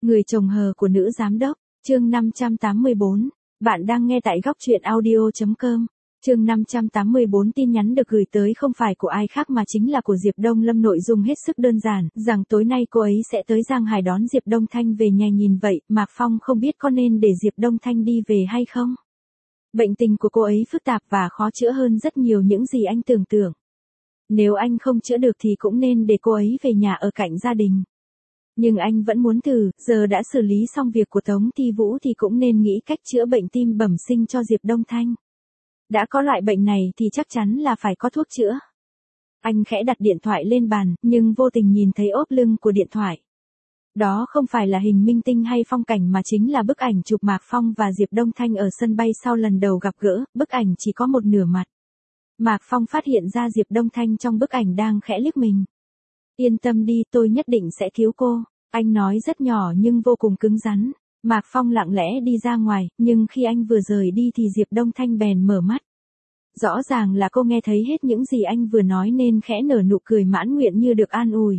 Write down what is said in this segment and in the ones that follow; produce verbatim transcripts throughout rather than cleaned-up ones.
Người chồng hờ của nữ giám đốc, chương năm trăm tám mươi bốn. Bạn đang nghe tại góc truyện audio chấm com. Chương năm trăm tám mươi bốn tin nhắn được gửi tới không phải của ai khác mà chính là của Diệp Đông Lâm, nội dung hết sức đơn giản, rằng tối nay cô ấy sẽ tới Giang Hải đón Diệp Đông Thanh về nhà. Nhìn vậy, Mạc Phong không biết có nên để Diệp Đông Thanh đi về hay không. Bệnh tình của cô ấy phức tạp và khó chữa hơn rất nhiều những gì anh tưởng tượng. Nếu anh không chữa được thì cũng nên để cô ấy về nhà ở cạnh gia đình. Nhưng anh vẫn muốn thử, giờ đã xử lý xong việc của Tống Thi Vũ thì cũng nên nghĩ cách chữa bệnh tim bẩm sinh cho Diệp Đông Thanh. Đã có loại bệnh này thì chắc chắn là phải có thuốc chữa. Anh khẽ đặt điện thoại lên bàn, nhưng vô tình nhìn thấy ốp lưng của điện thoại. Đó không phải là hình minh tinh hay phong cảnh mà chính là bức ảnh chụp Mạc Phong và Diệp Đông Thanh ở sân bay sau lần đầu gặp gỡ, bức ảnh chỉ có một nửa mặt. Mạc Phong phát hiện ra Diệp Đông Thanh trong bức ảnh đang khẽ liếc mình. Yên tâm đi, tôi nhất định sẽ cứu cô, anh nói rất nhỏ nhưng vô cùng cứng rắn. Mạc Phong lặng lẽ đi ra ngoài, nhưng khi anh vừa rời đi thì Diệp Đông Thanh bèn mở mắt. Rõ ràng là cô nghe thấy hết những gì anh vừa nói nên khẽ nở nụ cười mãn nguyện như được an ủi.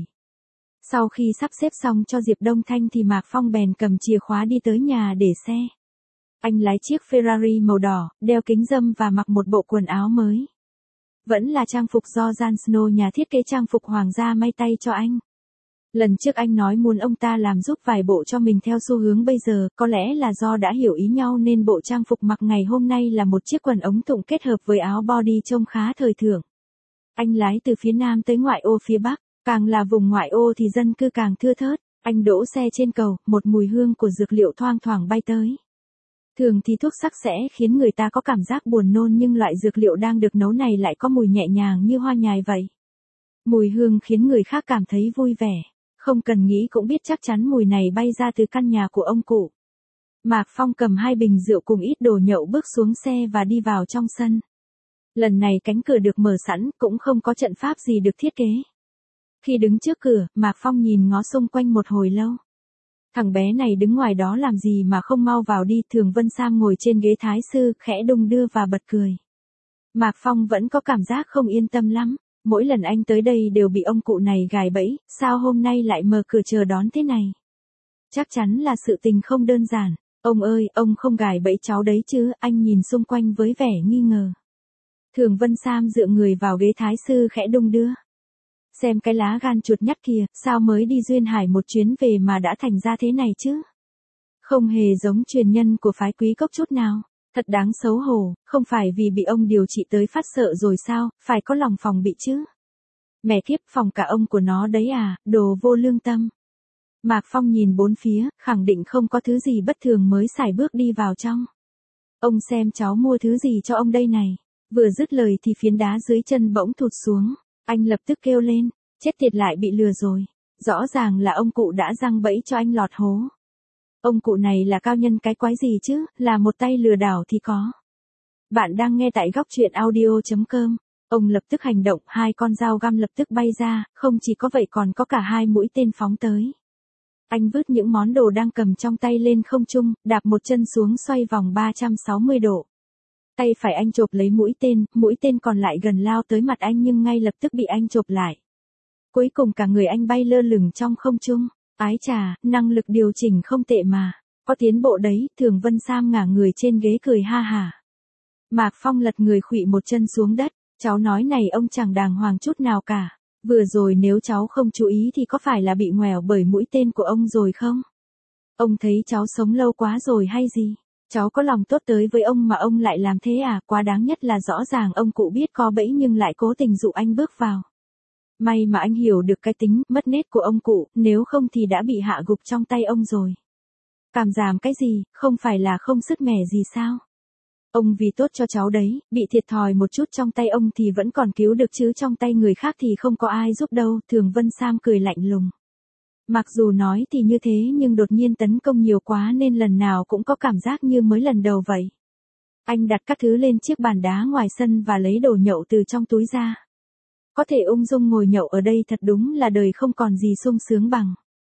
Sau khi sắp xếp xong cho Diệp Đông Thanh thì Mạc Phong bèn cầm chìa khóa đi tới nhà để xe. Anh lái chiếc Ferrari màu đỏ, đeo kính râm và mặc một bộ quần áo mới. Vẫn là trang phục do Jan Snow, nhà thiết kế trang phục hoàng gia, may tay cho anh. Lần trước anh nói muốn ông ta làm giúp vài bộ cho mình theo xu hướng bây giờ, có lẽ là do đã hiểu ý nhau nên bộ trang phục mặc ngày hôm nay là một chiếc quần ống thụng kết hợp với áo body trông khá thời thượng. Anh lái từ phía nam tới ngoại ô phía bắc, càng là vùng ngoại ô thì dân cư càng thưa thớt. Anh đỗ xe trên cầu, một mùi hương của dược liệu thoang thoảng bay tới. Thường thì thuốc sắc sẽ khiến người ta có cảm giác buồn nôn, nhưng loại dược liệu đang được nấu này lại có mùi nhẹ nhàng như hoa nhài vậy. Mùi hương khiến người khác cảm thấy vui vẻ. Không cần nghĩ cũng biết chắc chắn mùi này bay ra từ căn nhà của ông cụ. Mạc Phong cầm hai bình rượu cùng ít đồ nhậu bước xuống xe và đi vào trong sân. Lần này cánh cửa được mở sẵn, cũng không có trận pháp gì được thiết kế. Khi đứng trước cửa, Mạc Phong nhìn ngó xung quanh một hồi lâu. Thằng bé này đứng ngoài đó làm gì mà không mau vào đi. Thường Vân Sam ngồi trên ghế thái sư, khẽ đung đưa và bật cười. Mạc Phong vẫn có cảm giác không yên tâm lắm. Mỗi lần anh tới đây đều bị ông cụ này gài bẫy, sao hôm nay lại mở cửa chờ đón thế này? Chắc chắn là sự tình không đơn giản. Ông ơi, ông không gài bẫy cháu đấy chứ? Anh nhìn xung quanh với vẻ nghi ngờ. Thường Vân Sam dựa người vào ghế thái sư khẽ đung đưa. Xem cái lá gan chuột nhắt kìa, sao mới đi Duyên Hải một chuyến về mà đã thành ra thế này chứ? Không hề giống truyền nhân của phái Quý Cốc chút nào. Thật đáng xấu hổ, không phải vì bị ông điều trị tới phát sợ rồi sao, phải có lòng phòng bị chứ. Mẹ kiếp, phòng cả ông của nó đấy à, đồ vô lương tâm. Mạc Phong nhìn bốn phía, khẳng định không có thứ gì bất thường mới sải bước đi vào trong. Ông xem cháu mua thứ gì cho ông đây này. Vừa dứt lời thì phiến đá dưới chân bỗng thụt xuống. Anh lập tức kêu lên, chết tiệt, lại bị lừa rồi. Rõ ràng là ông cụ đã giăng bẫy cho anh lọt hố. Ông cụ này là cao nhân cái quái gì chứ, là một tay lừa đảo thì có. Bạn đang nghe tại góc truyện audio chấm com. Ông lập tức hành động, hai con dao găm lập tức bay ra, không chỉ có vậy còn có cả hai mũi tên phóng tới. Anh vứt những món đồ đang cầm trong tay lên không trung, đạp một chân xuống xoay vòng ba trăm sáu mươi độ. Tay phải anh chộp lấy mũi tên, mũi tên còn lại gần lao tới mặt anh nhưng ngay lập tức bị anh chộp lại. Cuối cùng cả người anh bay lơ lửng trong không trung. Ái chà, năng lực điều chỉnh không tệ mà. Có tiến bộ đấy. Thường Vân Sam ngả người trên ghế cười ha hả. Mạc Phong lật người khuỵu một chân xuống đất. Cháu nói này, ông chẳng đàng hoàng chút nào cả. Vừa rồi nếu cháu không chú ý thì có phải là bị ngoẻo bởi mũi tên của ông rồi không? Ông thấy cháu sống lâu quá rồi hay gì? Cháu có lòng tốt tới với ông mà ông lại làm thế à? Quá đáng, nhất là rõ ràng ông cụ biết có bẫy nhưng lại cố tình dụ anh bước vào. May mà anh hiểu được cái tính mất nết của ông cụ, nếu không thì đã bị hạ gục trong tay ông rồi. Cảm giảm cái gì, không phải là không sứt mẻ gì sao? Ông vì tốt cho cháu đấy, bị thiệt thòi một chút trong tay ông thì vẫn còn cứu được chứ trong tay người khác thì không có ai giúp đâu. Thường Vân Sam cười lạnh lùng. Mặc dù nói thì như thế nhưng đột nhiên tấn công nhiều quá nên lần nào cũng có cảm giác như mới lần đầu vậy. Anh đặt các thứ lên chiếc bàn đá ngoài sân và lấy đồ nhậu từ trong túi ra. Có thể ung dung ngồi nhậu ở đây thật đúng là đời không còn gì sung sướng bằng.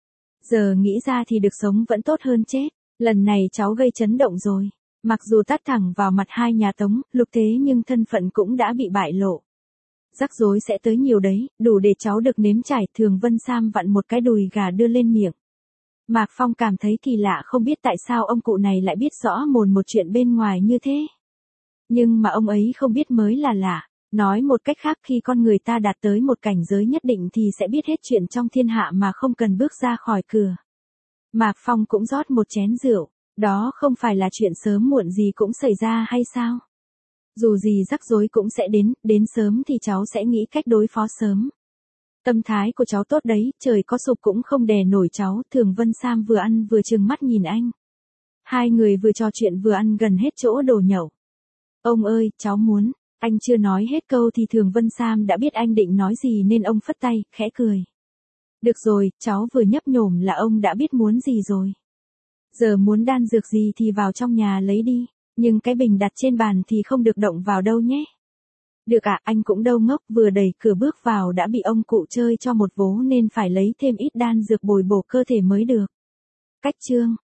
Giờ nghĩ ra thì được sống vẫn tốt hơn chết. Lần này cháu gây chấn động rồi. Mặc dù tát thẳng vào mặt hai nhà Tống, Lục thế nhưng thân phận cũng đã bị bại lộ. Rắc rối sẽ tới nhiều đấy, đủ để cháu được nếm trải. Thường Vân Sam vặn một cái đùi gà đưa lên miệng. Mạc Phong cảm thấy kỳ lạ, không biết tại sao ông cụ này lại biết rõ mồn một chuyện bên ngoài như thế. Nhưng mà ông ấy không biết mới là lạ. Nói một cách khác, khi con người ta đạt tới một cảnh giới nhất định thì sẽ biết hết chuyện trong thiên hạ mà không cần bước ra khỏi cửa. Mạc Phong cũng rót một chén rượu. Đó không phải là chuyện sớm muộn gì cũng xảy ra hay sao? Dù gì rắc rối cũng sẽ đến, đến sớm thì cháu sẽ nghĩ cách đối phó sớm. Tâm thái của cháu tốt đấy, trời có sụp cũng không đè nổi cháu. Thường Vân Sam vừa ăn vừa trừng mắt nhìn anh. Hai người vừa trò chuyện vừa ăn gần hết chỗ đồ nhậu. Ông ơi, cháu muốn. Anh chưa nói hết câu thì Thường Vân Sam đã biết anh định nói gì nên ông phất tay, khẽ cười. Được rồi, cháu vừa nhấp nhổm là ông đã biết muốn gì rồi. Giờ muốn đan dược gì thì vào trong nhà lấy đi, nhưng cái bình đặt trên bàn thì không được động vào đâu nhé. Được ạ, à, anh cũng đâu ngốc, vừa đẩy cửa bước vào đã bị ông cụ chơi cho một vố nên phải lấy thêm ít đan dược bồi bổ cơ thể mới được. Cách chương